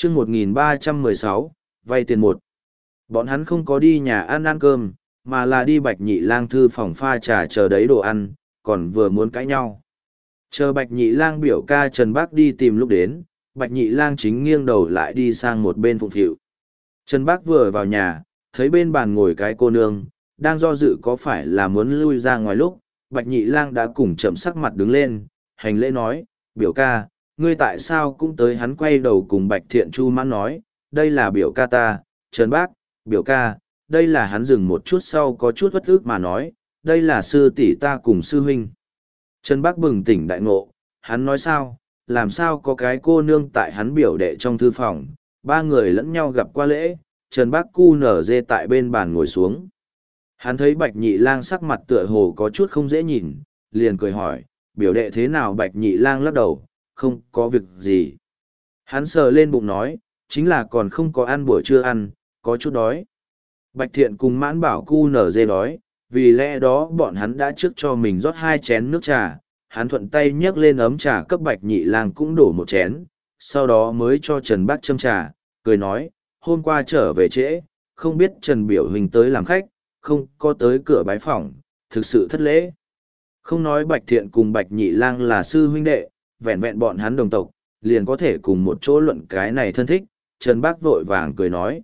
chương 1316, vay tiền một. Bọn hắn không có đi nhà ăn cơm, mà là đi Bạch Nhị Lang thư phòng pha trà chờ đấy đồ ăn, còn vừa muốn cãi nhau. Chờ Bạch Nhị Lang biểu ca Trần Bác đi tìm lúc đến, Bạch Nhị Lang chính nghiêng đầu lại đi sang một bên phụng phịu. Trần Bác vừa vào nhà, thấy bên bàn ngồi cái cô nương, đang do dự có phải là muốn lui ra ngoài lúc, Bạch Nhị Lang đã cùng chậm sắc mặt đứng lên, hành lễ nói, biểu ca, ngươi tại sao cũng tới. Hắn quay đầu cùng Bạch Thiện Chu Mãn nói, đây là biểu ca ta, Trần Bác, biểu ca, đây là. Hắn dừng một chút sau có chút uất ức mà nói, đây là sư tỷ ta cùng sư huynh. Trần Bác bừng tỉnh đại ngộ, hắn nói sao, làm sao có cái cô nương tại hắn biểu đệ trong thư phòng, ba người lẫn nhau gặp qua lễ, Trần Bác cu nở dê tại bên bàn ngồi xuống. Hắn thấy Bạch Nhị Lang sắc mặt tựa hồ có chút không dễ nhìn, liền cười hỏi, biểu đệ thế nào? Bạch Nhị Lang lắc đầu, không có việc gì. Hắn sờ lên bụng nói, chính là còn không có ăn buổi trưa ăn, có chút đói. Bạch Thiện cùng Mãn Bảo cu nở dê đói, vì lẽ đó bọn hắn đã trước cho mình rót 2 chén nước trà. Hắn thuận tay nhấc lên ấm trà cấp Bạch Nhị Lang cũng đổ 1 chén, sau đó mới cho Trần Bác châm trà, cười nói, hôm qua trở về trễ, không biết Trần biểu huynh tới làm khách, không có tới cửa bái phỏng, thực sự thất lễ. Không nói Bạch Thiện cùng Bạch Nhị Lang là sư huynh đệ, vẹn vẹn bọn hắn đồng tộc, liền có thể cùng một chỗ luận cái này thân thích. Trần Bác vội vàng cười nói,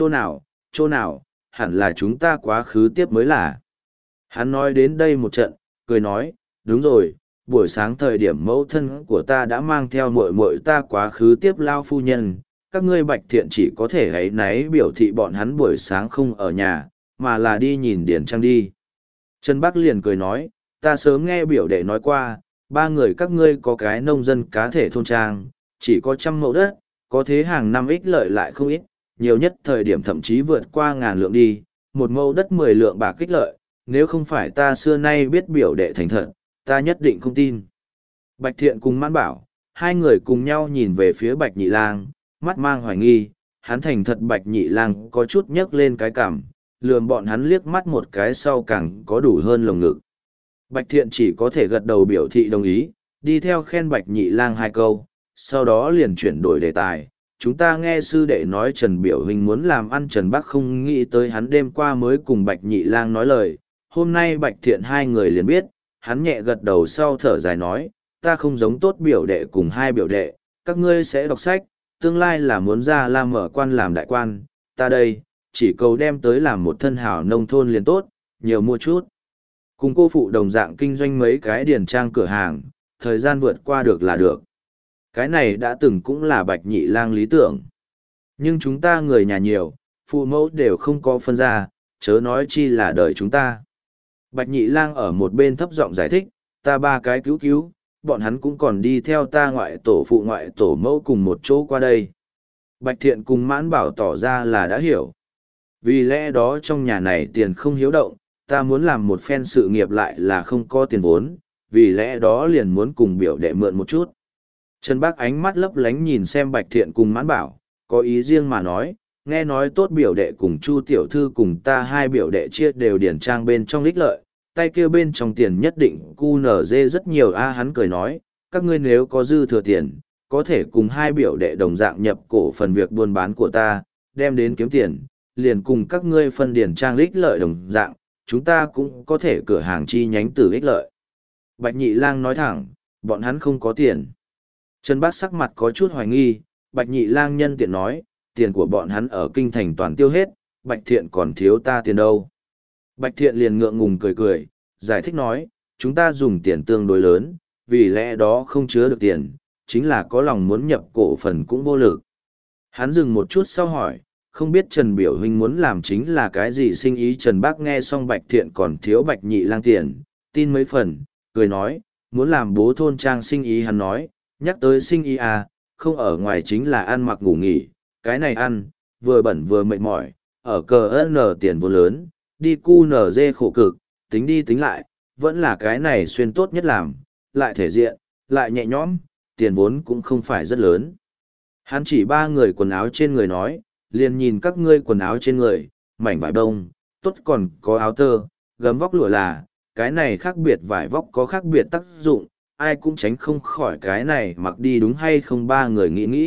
chỗ nào, hẳn là chúng ta quá khứ tiếp mới là. Hắn nói đến đây một trận, cười nói, đúng rồi, buổi sáng thời điểm mẫu thân của ta đã mang theo muội muội ta quá khứ tiếp lao phu nhân, các ngươi Bạch Thiện chỉ có thể áy náy biểu thị bọn hắn buổi sáng không ở nhà, mà là đi nhìn điển trang đi. Trần Bác liền cười nói, ta sớm nghe biểu đệ nói qua, 3 người các ngươi có cái nông dân cá thể thôn trang, chỉ có 100 mẫu đất, có thế hàng năm ích lợi lại không ít, nhiều nhất thời điểm thậm chí vượt qua 1000 lượng đi, 1 mẫu đất 10 lượng bạc ích lợi, nếu không phải ta xưa nay biết biểu đệ thành thật, ta nhất định không tin. Bạch Thiện cùng Mãn Bảo, 2 người cùng nhau nhìn về phía Bạch Nhị Lang, mắt mang hoài nghi, hắn thành thật. Bạch Nhị Lang có chút nhấc lên cái cằm, lườm bọn hắn liếc mắt một cái sau càng có đủ hơn lồng ngực. Bạch Thiện chỉ có thể gật đầu biểu thị đồng ý, đi theo khen Bạch Nhị Lang 2 câu, sau đó liền chuyển đổi đề tài. Chúng ta nghe sư đệ nói Trần biểu huynh muốn làm ăn. Trần Bác không nghĩ tới hắn đêm qua mới cùng Bạch Nhị Lang nói lời, hôm nay Bạch Thiện 2 người liền biết, hắn nhẹ gật đầu sau thở dài nói, ta không giống tốt biểu đệ cùng 2 biểu đệ, các ngươi sẽ đọc sách, tương lai là muốn ra làm mở quan làm đại quan, ta đây, chỉ cầu đem tới làm một thân hào nông thôn liền tốt, nhiều mua chút. Cùng cô phụ đồng dạng kinh doanh mấy cái điển trang cửa hàng, thời gian vượt qua được là được. Cái này đã từng cũng là Bạch Nhị Lang lý tưởng. Nhưng chúng ta người nhà nhiều, phụ mẫu đều không có phân ra, chớ nói chi là đời chúng ta. Bạch Nhị Lang ở một bên thấp giọng giải thích, ta 3 cái cứu, bọn hắn cũng còn đi theo ta ngoại tổ phụ ngoại tổ mẫu cùng một chỗ qua đây. Bạch Thiện cùng Mãn Bảo tỏ ra là đã hiểu. Vì lẽ đó trong nhà này tiền không hiếu động, ta muốn làm một phen sự nghiệp lại là không có tiền vốn, vì lẽ đó liền muốn cùng biểu đệ mượn một chút. Trần Bác ánh mắt lấp lánh nhìn xem Bạch Thiện cùng Mãn Bảo, có ý riêng mà nói, nghe nói tốt biểu đệ cùng Chu tiểu thư cùng ta 2 biểu đệ chia đều điển trang bên trong ích lợi, tay kia bên trong tiền nhất định cu nở dê rất nhiều a. Hắn cười nói, các ngươi nếu có dư thừa tiền, có thể cùng 2 biểu đệ đồng dạng nhập cổ phần việc buôn bán của ta, đem đến kiếm tiền, liền cùng các ngươi phân điển trang ích lợi đồng dạng, chúng ta cũng có thể cửa hàng chi nhánh từ ích lợi. Bạch Nhị Lang nói thẳng, bọn hắn không có tiền. Trần Bác sắc mặt có chút hoài nghi, Bạch Nhị Lang nhân tiện nói, tiền của bọn hắn ở kinh thành toàn tiêu hết, Bạch Thiện còn thiếu ta tiền đâu. Bạch Thiện liền ngượng ngùng cười, giải thích nói, chúng ta dùng tiền tương đối lớn, vì lẽ đó không chứa được tiền, chính là có lòng muốn nhập cổ phần cũng vô lực. Hắn dừng một chút sau hỏi, không biết Trần biểu huynh muốn làm chính là cái gì sinh ý. Trần Bác nghe xong Bạch Thiện còn thiếu Bạch Nhị Lang tiền, tin mấy phần, cười nói, muốn làm bố thôn trang sinh ý. Hắn nói, nhắc tới sinh ý à, không ở ngoài chính là ăn mặc ngủ nghỉ, cái này ăn, vừa bẩn vừa mệt mỏi, ở cờ nở tiền vô lớn, đi cu nở dê khổ cực, tính đi tính lại, vẫn là cái này xuyên tốt nhất làm, lại thể diện, lại nhẹ nhõm, tiền vốn cũng không phải rất lớn. Hắn chỉ 3 người quần áo trên người nói, liền nhìn các ngươi quần áo trên người, mảnh vải bông, tốt còn có áo tơ, gấm vóc lụa là, cái này khác biệt vải vóc có khác biệt tác dụng, ai cũng tránh không khỏi cái này mặc đi đúng hay không. 3 người nghĩ,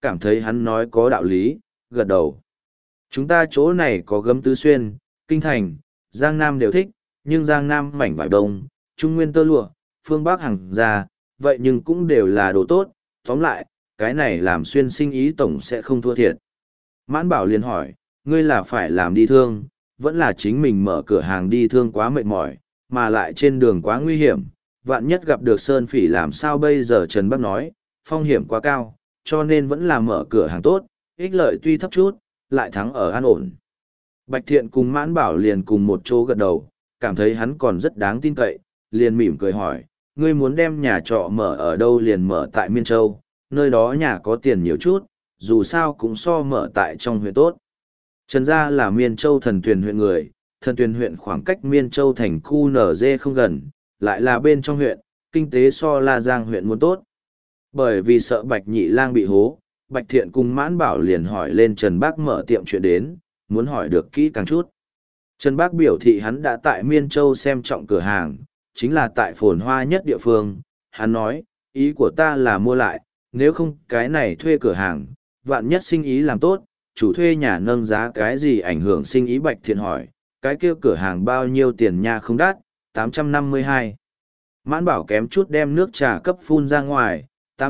cảm thấy hắn nói có đạo lý, gật đầu. Chúng ta chỗ này có gấm tứ xuyên, kinh thành, Giang Nam đều thích, nhưng Giang Nam mảnh vải đông, Trung Nguyên tơ lụa, phương Bắc hàng ra, vậy nhưng cũng đều là đồ tốt, tóm lại, cái này làm xuyên sinh ý tổng sẽ không thua thiệt. Mãn Bảo liền hỏi, ngươi là phải làm đi thương, vẫn là chính mình mở cửa hàng đi thương quá mệt mỏi, mà lại trên đường quá nguy hiểm, vạn nhất gặp được Sơn Phỉ làm sao bây giờ. Trần Bắc nói, phong hiểm quá cao, cho nên vẫn là mở cửa hàng tốt, ích lợi tuy thấp chút, lại thắng ở an ổn. Bạch Thiện cùng Mãn Bảo liền cùng một chỗ gật đầu, cảm thấy hắn còn rất đáng tin cậy, liền mỉm cười hỏi, ngươi muốn đem nhà trọ mở ở đâu? Liền mở tại Miên Châu, nơi đó nhà có tiền nhiều chút, dù sao cũng so mở tại trong huyện tốt. Trần gia là Miên Châu Thần Tuyền huyện người, Thần Tuyền huyện khoảng cách Miên Châu thành khu NG không gần, lại là bên trong huyện, kinh tế so La Giang huyện muốn tốt. Bởi vì sợ Bạch Nhị Lang bị hố, Bạch Thiện cùng Mãn Bảo liền hỏi lên Trần Bác mở tiệm chuyện đến, muốn hỏi được kỹ càng chút. Trần Bác biểu thị hắn đã tại Miên Châu xem trọng cửa hàng, chính là tại phồn hoa nhất địa phương. Hắn nói, ý của ta là mua lại, nếu không cái này thuê cửa hàng, vạn nhất sinh ý làm tốt, chủ thuê nhà nâng giá cái gì ảnh hưởng sinh ý. Bạch Thiện hỏi, cái kia cửa hàng bao nhiêu tiền nha? Không đắt, 852. Mãn Bảo kém chút đem nước trà cấp phun ra ngoài,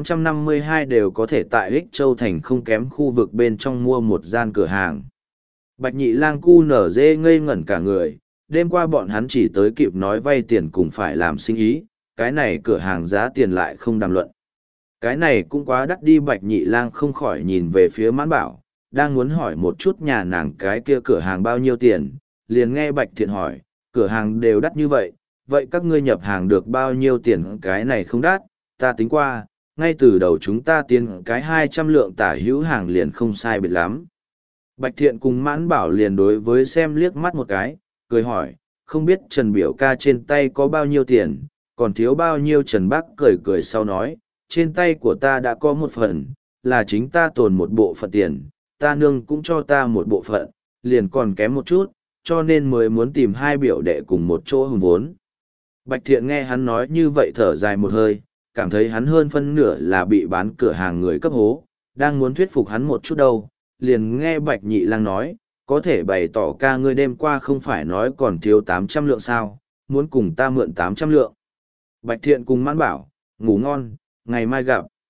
852 đều có thể tại Ích Châu thành không kém khu vực bên trong mua một gian cửa hàng. Bạch Nhị Lang cu nở dê ngây ngẩn cả người, đêm qua bọn hắn chỉ tới kịp nói vay tiền cùng phải làm sinh ý, cái này cửa hàng giá tiền lại không đàm luận. Cái này cũng quá đắt đi. Bạch Nhị Lang không khỏi nhìn về phía Mãn Bảo, đang muốn hỏi một chút nhà nàng cái kia cửa hàng bao nhiêu tiền, liền nghe Bạch Thiện hỏi, cửa hàng đều đắt như vậy, vậy các ngươi nhập hàng được bao nhiêu tiền? Cái này không đắt, ta tính qua, ngay từ đầu chúng ta tiến cái 200 lượng tả hữu hàng liền không sai biệt lắm. Bạch Thiện cùng Mãn Bảo liền đối với xem liếc mắt một cái, cười hỏi, không biết Trần biểu ca trên tay có bao nhiêu tiền, còn thiếu bao nhiêu? Trần Bác cười cười sau nói, trên tay của ta đã có một phần, là chính ta tồn một bộ phận tiền, ta nương cũng cho ta một bộ phận, liền còn kém một chút, cho nên mới muốn tìm hai biểu đệ cùng một chỗ hùn vốn. Bạch Thiện nghe hắn nói như vậy thở dài một hơi, cảm thấy hắn hơn phân nửa là bị bán cửa hàng người cấp hố, đang muốn thuyết phục hắn một chút đâu, liền nghe Bạch Nhị Lang nói, có thể bày tỏ ca ngươi đêm qua không phải nói còn thiếu 800 lượng sao, muốn cùng ta mượn 800 lượng. Bạch Thiện cùng Mãn Bảo, ngủ ngon, ngày mai gặp.